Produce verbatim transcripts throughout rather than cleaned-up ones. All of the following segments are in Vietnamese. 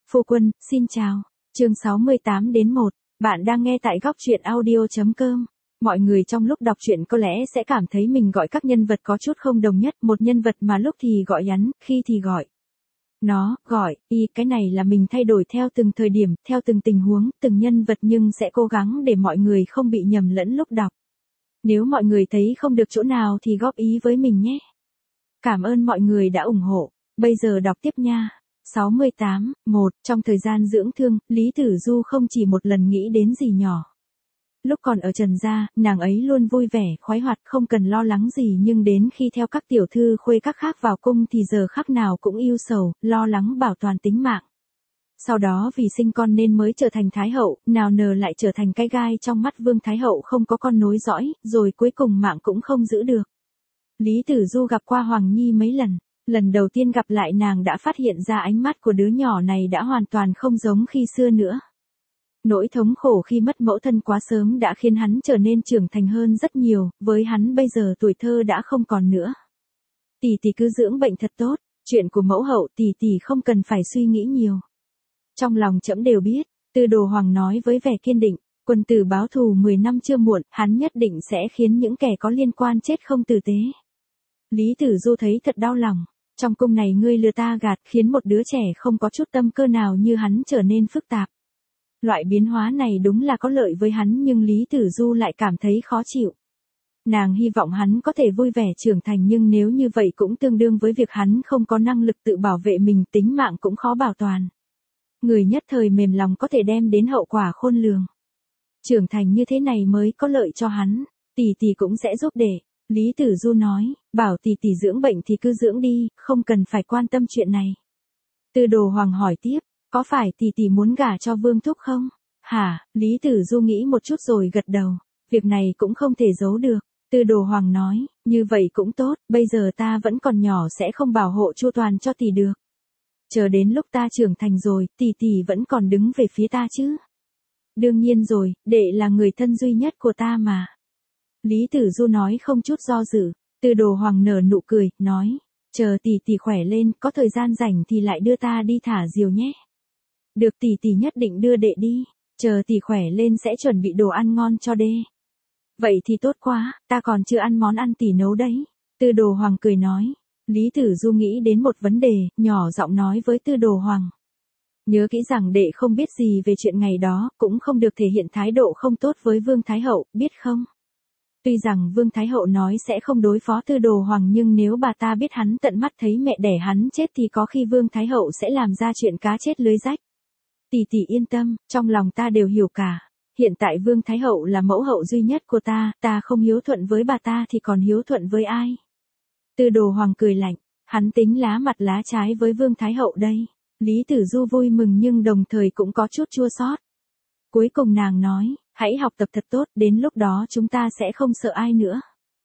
Phu quân, xin chào. Chương sáu mươi tám đến một. Bạn đang nghe tại góc truyện audio chấm com. Mọi người trong lúc đọc truyện có lẽ sẽ cảm thấy mình gọi các nhân vật có chút không đồng nhất, một nhân vật mà lúc thì gọi hắn, khi thì gọi nó, gọi y, cái này là mình thay đổi theo từng thời điểm, theo từng tình huống, từng nhân vật, nhưng sẽ cố gắng để mọi người không bị nhầm lẫn lúc đọc. Nếu mọi người thấy không được chỗ nào thì góp ý với mình nhé. Cảm ơn mọi người đã ủng hộ. Bây giờ đọc tiếp nha. sáu mươi tám, một. Trong thời gian dưỡng thương, Lý Tử Du không chỉ một lần nghĩ đến dì nhỏ. Lúc còn ở Trần gia, nàng ấy luôn vui vẻ, khoái hoạt, không cần lo lắng gì, nhưng đến khi theo các tiểu thư khuê các khác vào cung thì giờ khắc nào cũng ưu sầu, lo lắng bảo toàn tính mạng. Sau đó vì sinh con nên mới trở thành Thái hậu, nào ngờ lại trở thành cái gai trong mắt Vương Thái hậu, không có con nối dõi, rồi cuối cùng mạng cũng không giữ được. Lý Tử Du gặp qua Hoàng Nhi mấy lần. Lần đầu tiên gặp lại nàng đã phát hiện ra ánh mắt của đứa nhỏ này đã hoàn toàn không giống khi xưa nữa. Nỗi thống khổ khi mất mẫu thân quá sớm đã khiến hắn trở nên trưởng thành hơn rất nhiều, với hắn bây giờ tuổi thơ đã không còn nữa. Tỷ tỷ cứ dưỡng bệnh thật tốt, chuyện của mẫu hậu tỷ tỷ không cần phải suy nghĩ nhiều. Trong lòng trẫm đều biết, Tư Đồ Hoàng nói với vẻ kiên định, quân tử báo thù mười năm chưa muộn, hắn nhất định sẽ khiến những kẻ có liên quan chết không tử tế. Lý Tử Du thấy thật đau lòng. Trong cung này ngươi lừa ta gạt, khiến một đứa trẻ không có chút tâm cơ nào như hắn trở nên phức tạp. Loại biến hóa này đúng là có lợi với hắn, nhưng Lý Tử Du lại cảm thấy khó chịu. Nàng hy vọng hắn có thể vui vẻ trưởng thành, nhưng nếu như vậy cũng tương đương với việc hắn không có năng lực tự bảo vệ mình, tính mạng cũng khó bảo toàn. Người nhất thời mềm lòng có thể đem đến hậu quả khôn lường. Trưởng thành như thế này mới có lợi cho hắn, tỷ tỷ cũng sẽ giúp để. Lý Tử Du nói, bảo tỷ tỷ dưỡng bệnh thì cứ dưỡng đi, không cần phải quan tâm chuyện này. Tư Đồ Hoàng hỏi tiếp, có phải tỷ tỷ muốn gả cho Vương Thúc không? Hả? Lý Tử Du nghĩ một chút rồi gật đầu, việc này cũng không thể giấu được. Tư Đồ Hoàng nói, như vậy cũng tốt, bây giờ ta vẫn còn nhỏ sẽ không bảo hộ chu toàn cho tỷ được. Chờ đến lúc ta trưởng thành rồi, tỷ tỷ vẫn còn đứng về phía ta chứ? Đương nhiên rồi, đệ là người thân duy nhất của ta mà. Lý Tử Du nói không chút do dự. Tư Đồ Hoàng nở nụ cười, nói, chờ tỷ tỷ khỏe lên, có thời gian rảnh thì lại đưa ta đi thả diều nhé. Được, tỷ tỷ nhất định đưa đệ đi, chờ tỷ khỏe lên sẽ chuẩn bị đồ ăn ngon cho đê. Vậy thì tốt quá, ta còn chưa ăn món ăn tỷ nấu đấy. Tư Đồ Hoàng cười nói. Lý Tử Du nghĩ đến một vấn đề, nhỏ giọng nói với Tư Đồ Hoàng. Nhớ kỹ rằng đệ không biết gì về chuyện ngày đó, cũng không được thể hiện thái độ không tốt với Vương Thái hậu, biết không? Tuy rằng Vương Thái hậu nói sẽ không đối phó Tư Đồ Hoàng, nhưng nếu bà ta biết hắn tận mắt thấy mẹ đẻ hắn chết thì có khi Vương Thái hậu sẽ làm ra chuyện cá chết lưới rách. Tỷ tỷ yên tâm, trong lòng ta đều hiểu cả. Hiện tại Vương Thái hậu là mẫu hậu duy nhất của ta, ta không hiếu thuận với bà ta thì còn hiếu thuận với ai? Tư Đồ Hoàng cười lạnh, hắn tính lá mặt lá trái với Vương Thái hậu đây. Lý Tử Du vui mừng nhưng đồng thời cũng có chút chua xót. Cuối cùng nàng nói, hãy học tập thật tốt, đến lúc đó chúng ta sẽ không sợ ai nữa.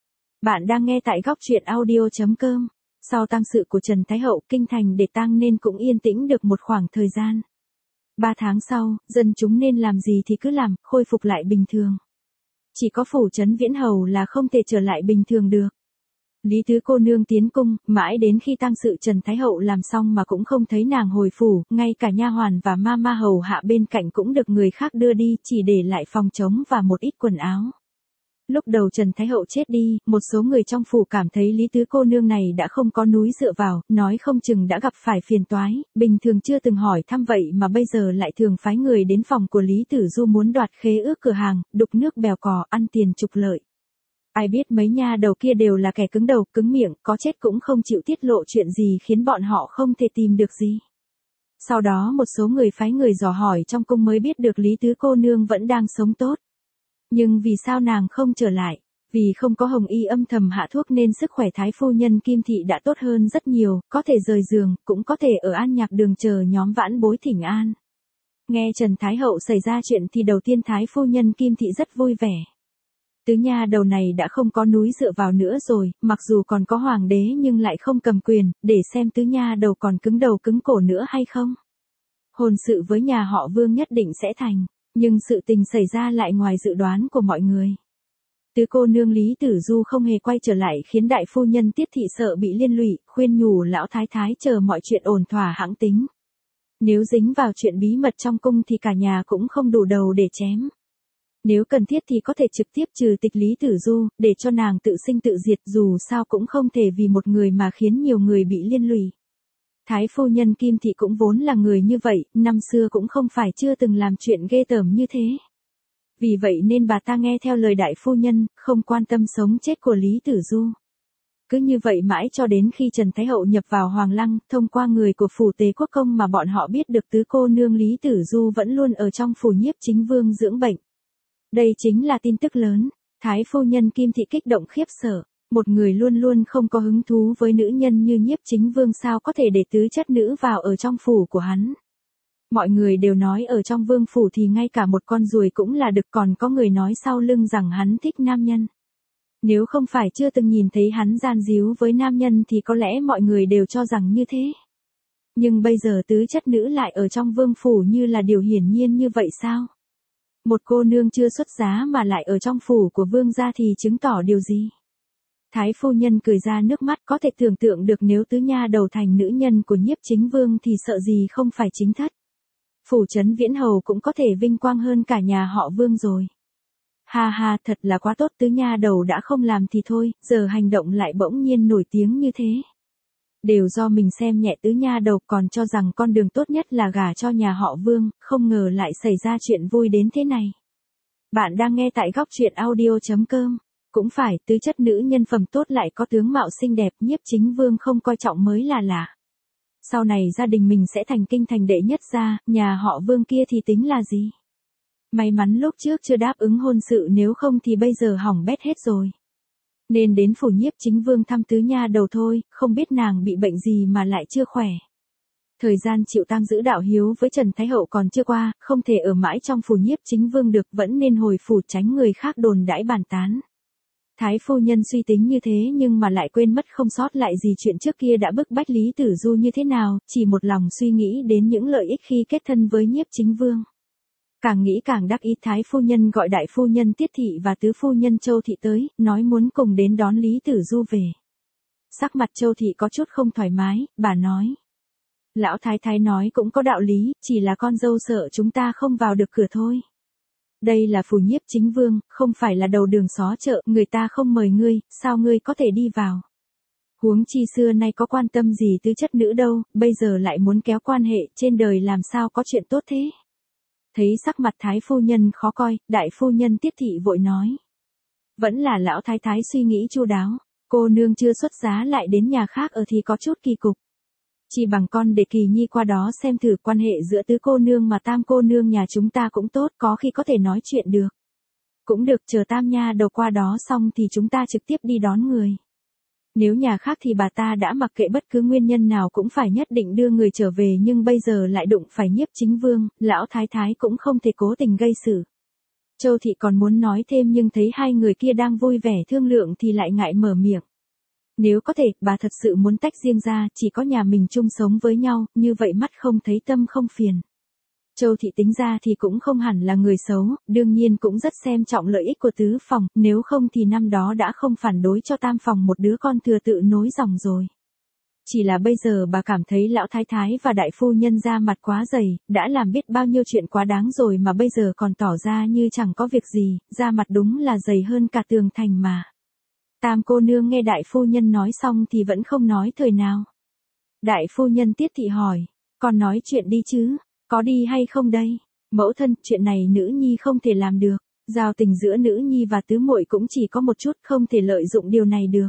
Bạn đang nghe tại góc truyện audio chấm com. Sau tang sự của Trần Thái hậu, kinh thành để tang nên cũng yên tĩnh được một khoảng thời gian. Ba tháng sau, dân chúng nên làm gì thì cứ làm, khôi phục lại bình thường. Chỉ có phủ trấn Viễn Hầu là không thể trở lại bình thường được. Lý Tứ cô nương tiến cung, mãi đến khi tang sự Trần Thái hậu làm xong mà cũng không thấy nàng hồi phủ, ngay cả nha hoàn và ma ma hầu hạ bên cạnh cũng được người khác đưa đi, chỉ để lại phòng trống và một ít quần áo. Lúc đầu Trần Thái hậu chết đi, một số người trong phủ cảm thấy Lý Tứ cô nương này đã không có núi dựa vào, nói không chừng đã gặp phải phiền toái, bình thường chưa từng hỏi thăm vậy mà bây giờ lại thường phái người đến phòng của Lý Tử Du muốn đoạt khế ước cửa hàng, đục nước bèo cò, ăn tiền trục lợi. Ai biết mấy nha đầu kia đều là kẻ cứng đầu, cứng miệng, có chết cũng không chịu tiết lộ chuyện gì khiến bọn họ không thể tìm được gì. Sau đó một số người phái người dò hỏi trong cung mới biết được Lý Tứ cô nương vẫn đang sống tốt. Nhưng vì sao nàng không trở lại? Vì không có Hồng Y âm thầm hạ thuốc nên sức khỏe thái phu nhân Kim Thị đã tốt hơn rất nhiều, có thể rời giường, cũng có thể ở An Nhạc Đường chờ nhóm vãn bối thỉnh an. Nghe Trần Thái hậu xảy ra chuyện thì đầu tiên thái phu nhân Kim Thị rất vui vẻ. Tứ nha đầu này đã không có núi dựa vào nữa rồi, mặc dù còn có hoàng đế nhưng lại không cầm quyền, để xem tứ nha đầu còn cứng đầu cứng cổ nữa hay không. Hôn sự với nhà họ Vương nhất định sẽ thành, nhưng sự tình xảy ra lại ngoài dự đoán của mọi người. Tứ cô nương Lý Tử Du không hề quay trở lại khiến đại phu nhân Tiết Thị sợ bị liên lụy, khuyên nhủ lão thái thái chờ mọi chuyện ổn thỏa hãng tính. Nếu dính vào chuyện bí mật trong cung thì cả nhà cũng không đủ đầu để chém. Nếu cần thiết thì có thể trực tiếp trừ tịch Lý Tử Du, để cho nàng tự sinh tự diệt, dù sao cũng không thể vì một người mà khiến nhiều người bị liên lụy. Thái phu nhân Kim Thị cũng vốn là người như vậy, năm xưa cũng không phải chưa từng làm chuyện ghê tởm như thế. Vì vậy nên bà ta nghe theo lời đại phu nhân, không quan tâm sống chết của Lý Tử Du. Cứ như vậy mãi cho đến khi Trần Thái Hậu nhập vào Hoàng Lăng, thông qua người của phủ Tế Quốc Công mà bọn họ biết được tứ cô nương Lý Tử Du vẫn luôn ở trong phủ Nhiếp Chính Vương dưỡng bệnh. Đây chính là tin tức lớn. Thái phu nhân Kim Thị kích động khiếp sợ. Một người luôn luôn không có hứng thú với nữ nhân như Nhiếp Chính Vương sao có thể để tứ chất nữ vào ở trong phủ của hắn. Mọi người đều nói ở trong vương phủ thì ngay cả một con ruồi cũng là đực, còn có người nói sau lưng rằng hắn thích nam nhân. Nếu không phải chưa từng nhìn thấy hắn gian díu với nam nhân thì có lẽ mọi người đều cho rằng như thế. Nhưng bây giờ tứ chất nữ lại ở trong vương phủ như là điều hiển nhiên như vậy sao? Một cô nương chưa xuất giá mà lại ở trong phủ của vương gia thì chứng tỏ điều gì? Thái phu nhân cười ra nước mắt, có thể tưởng tượng được nếu tứ nha đầu thành nữ nhân của Nhiếp Chính Vương thì sợ gì không phải chính thất. Phủ trấn Viễn Hầu cũng có thể vinh quang hơn cả nhà họ Vương rồi. Ha ha, thật là quá tốt, tứ nha đầu đã không làm thì thôi, giờ hành động lại bỗng nhiên nổi tiếng như thế. Đều do mình xem nhẹ tứ nha đầu, còn cho rằng con đường tốt nhất là gả cho nhà họ Vương, không ngờ lại xảy ra chuyện vui đến thế này. Bạn đang nghe tại góc truyện audio chấm com. Cũng phải, tứ chất nữ nhân phẩm tốt lại có tướng mạo xinh đẹp, Nhiếp Chính Vương không coi trọng mới là lạ. Sau này gia đình mình sẽ thành kinh thành đệ nhất gia, nhà họ Vương kia thì tính là gì? May mắn lúc trước chưa đáp ứng hôn sự, nếu không thì bây giờ hỏng bét hết rồi. Nên đến phủ Nhiếp Chính Vương thăm tứ nha đầu thôi, không biết nàng bị bệnh gì mà lại chưa khỏe. Thời gian chịu tang giữ đạo hiếu với Trần Thái Hậu còn chưa qua, không thể ở mãi trong phủ Nhiếp Chính Vương được, vẫn nên hồi phủ tránh người khác đồn đãi bàn tán. Thái phu nhân suy tính như thế nhưng mà lại quên mất không sót lại gì chuyện trước kia đã bức bách Lý Tử Du như thế nào, chỉ một lòng suy nghĩ đến những lợi ích khi kết thân với Nhiếp Chính Vương. Càng nghĩ càng đắc ý, Thái phu nhân gọi đại phu nhân Tiết Thị và tứ phu nhân Châu Thị tới, nói muốn cùng đến đón Lý Tử Du về. Sắc mặt Châu Thị có chút không thoải mái, bà nói. Lão thái thái nói cũng có đạo lý, chỉ là con dâu sợ chúng ta không vào được cửa thôi. Đây là phủ Nhiếp Chính Vương, không phải là đầu đường xó chợ, người ta không mời ngươi, sao ngươi có thể đi vào? Huống chi xưa nay có quan tâm gì tứ chất nữ đâu, bây giờ lại muốn kéo quan hệ, trên đời làm sao có chuyện tốt thế? Thấy sắc mặt thái phu nhân khó coi, đại phu nhân Tiết Thị vội nói. Vẫn là lão thái thái suy nghĩ chu đáo, cô nương chưa xuất giá lại đến nhà khác ở thì có chút kỳ cục. Chỉ bằng con để Kỳ Nhi qua đó xem thử, quan hệ giữa tứ cô nương mà tam cô nương nhà chúng ta cũng tốt, có khi có thể nói chuyện được. Cũng được, chờ tam nha đầu qua đó xong thì chúng ta trực tiếp đi đón người. Nếu nhà khác thì bà ta đã mặc kệ bất cứ nguyên nhân nào cũng phải nhất định đưa người trở về, nhưng bây giờ lại đụng phải Nhiếp Chính Vương, lão thái thái cũng không thể cố tình gây sự. Châu Thị còn muốn nói thêm nhưng thấy hai người kia đang vui vẻ thương lượng thì lại ngại mở miệng. Nếu có thể, bà thật sự muốn tách riêng ra, chỉ có nhà mình chung sống với nhau, như vậy mắt không thấy tâm không phiền. Châu Thị tính ra thì cũng không hẳn là người xấu, đương nhiên cũng rất xem trọng lợi ích của tứ phòng, nếu không thì năm đó đã không phản đối cho tam phòng một đứa con thừa tự nối dòng rồi. Chỉ là bây giờ bà cảm thấy lão thái thái và đại phu nhân ra mặt quá dày, đã làm biết bao nhiêu chuyện quá đáng rồi mà bây giờ còn tỏ ra như chẳng có việc gì, ra mặt đúng là dày hơn cả tường thành mà. Tam cô nương nghe đại phu nhân nói xong thì vẫn không nói thời nào. Đại phu nhân Tiết Thị hỏi, con nói chuyện đi chứ, có đi hay không đây? Mẫu thân, chuyện này nữ nhi không thể làm được, giao tình giữa nữ nhi và tứ muội cũng chỉ có một chút, không thể lợi dụng điều này được.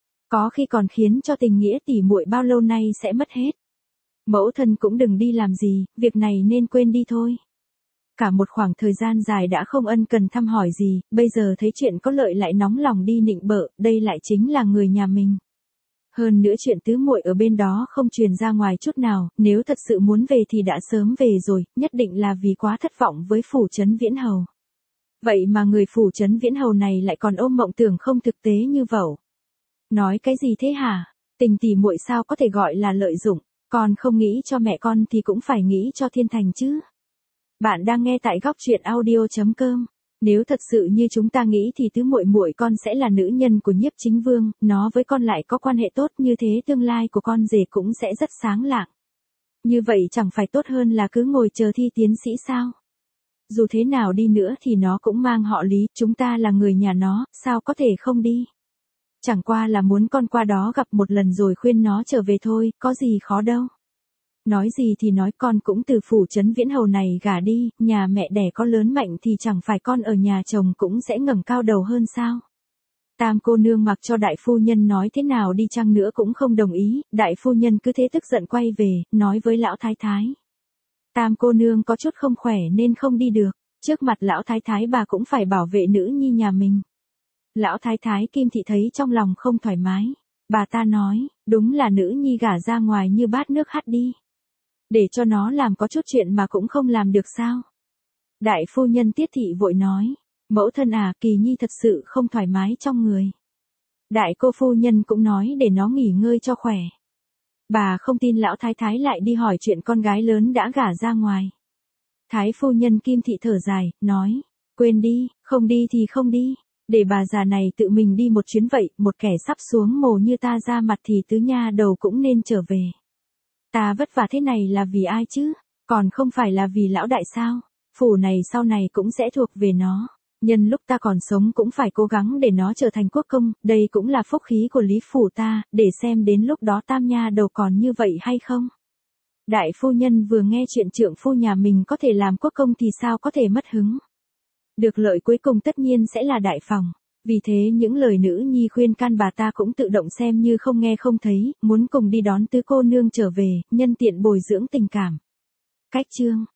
Có khi còn khiến cho tình nghĩa tỉ muội bao lâu nay sẽ mất hết. Mẫu thân cũng đừng đi làm gì, việc này nên quên đi thôi. Cả một khoảng thời gian dài đã không ân cần thăm hỏi gì, bây giờ thấy chuyện có lợi lại nóng lòng đi nịnh bợ, đây lại chính là người nhà mình. Hơn nữa chuyện tứ muội ở bên đó không truyền ra ngoài chút nào, nếu thật sự muốn về thì đã sớm về rồi, nhất định là vì quá thất vọng với phủ trấn Viễn Hầu. Vậy mà người phủ trấn Viễn Hầu này lại còn ôm mộng tưởng không thực tế như vẩu. Nói cái gì thế hả? Tình tỉ muội sao có thể gọi là lợi dụng, con không nghĩ cho mẹ con thì cũng phải nghĩ cho thiên thành chứ. Bạn đang nghe tại góc truyện audio chấm com. Nếu thật sự như chúng ta nghĩ thì tứ muội muội con sẽ là nữ nhân của Nhiếp Chính Vương, nó với con lại có quan hệ tốt như thế, tương lai của con rể cũng sẽ rất sáng lạng. Như vậy chẳng phải tốt hơn là cứ ngồi chờ thi tiến sĩ sao? Dù thế nào đi nữa thì nó cũng mang họ Lý, chúng ta là người nhà nó, sao có thể không đi? Chẳng qua là muốn con qua đó gặp một lần rồi khuyên nó trở về thôi, có gì khó đâu. Nói gì thì nói, con cũng từ phủ trấn Viễn Hầu này gả đi, nhà mẹ đẻ có lớn mạnh thì chẳng phải con ở nhà chồng cũng sẽ ngẩng cao đầu hơn sao? Tam cô nương mặc cho đại phu nhân nói thế nào đi chăng nữa cũng không đồng ý, đại phu nhân cứ thế tức giận quay về, nói với lão thái thái. Tam cô nương có chút không khỏe nên không đi được, trước mặt lão thái thái bà cũng phải bảo vệ nữ nhi nhà mình. Lão thái thái Kim Thị thấy trong lòng không thoải mái, bà ta nói, đúng là nữ nhi gả ra ngoài như bát nước hắt đi. Để cho nó làm có chút chuyện mà cũng không làm được sao? Đại phu nhân Tiết Thị vội nói, mẫu thân à, Kỳ Nhi thật sự không thoải mái trong người. Đại cô phu nhân cũng nói để nó nghỉ ngơi cho khỏe. Bà không tin lão thái thái lại đi hỏi chuyện con gái lớn đã gả ra ngoài. Thái phu nhân Kim Thị thở dài, nói, quên đi, không đi thì không đi, để bà già này tự mình đi một chuyến vậy, một kẻ sắp xuống mồ như ta ra mặt thì tứ nha đầu cũng nên trở về. Ta vất vả thế này là vì ai chứ, còn không phải là vì lão đại sao, phủ này sau này cũng sẽ thuộc về nó. Nhân lúc ta còn sống cũng phải cố gắng để nó trở thành quốc công, đây cũng là phúc khí của Lý phủ ta, để xem đến lúc đó tam nha đầu còn như vậy hay không. Đại phu nhân vừa nghe chuyện trượng phu nhà mình có thể làm quốc công thì sao có thể mất hứng. Được lợi cuối cùng tất nhiên sẽ là đại phòng, vì thế những lời nữ nhi khuyên can bà ta cũng tự động xem như không nghe không thấy, muốn cùng đi đón tứ cô nương trở về, nhân tiện bồi dưỡng tình cảm. Cách chương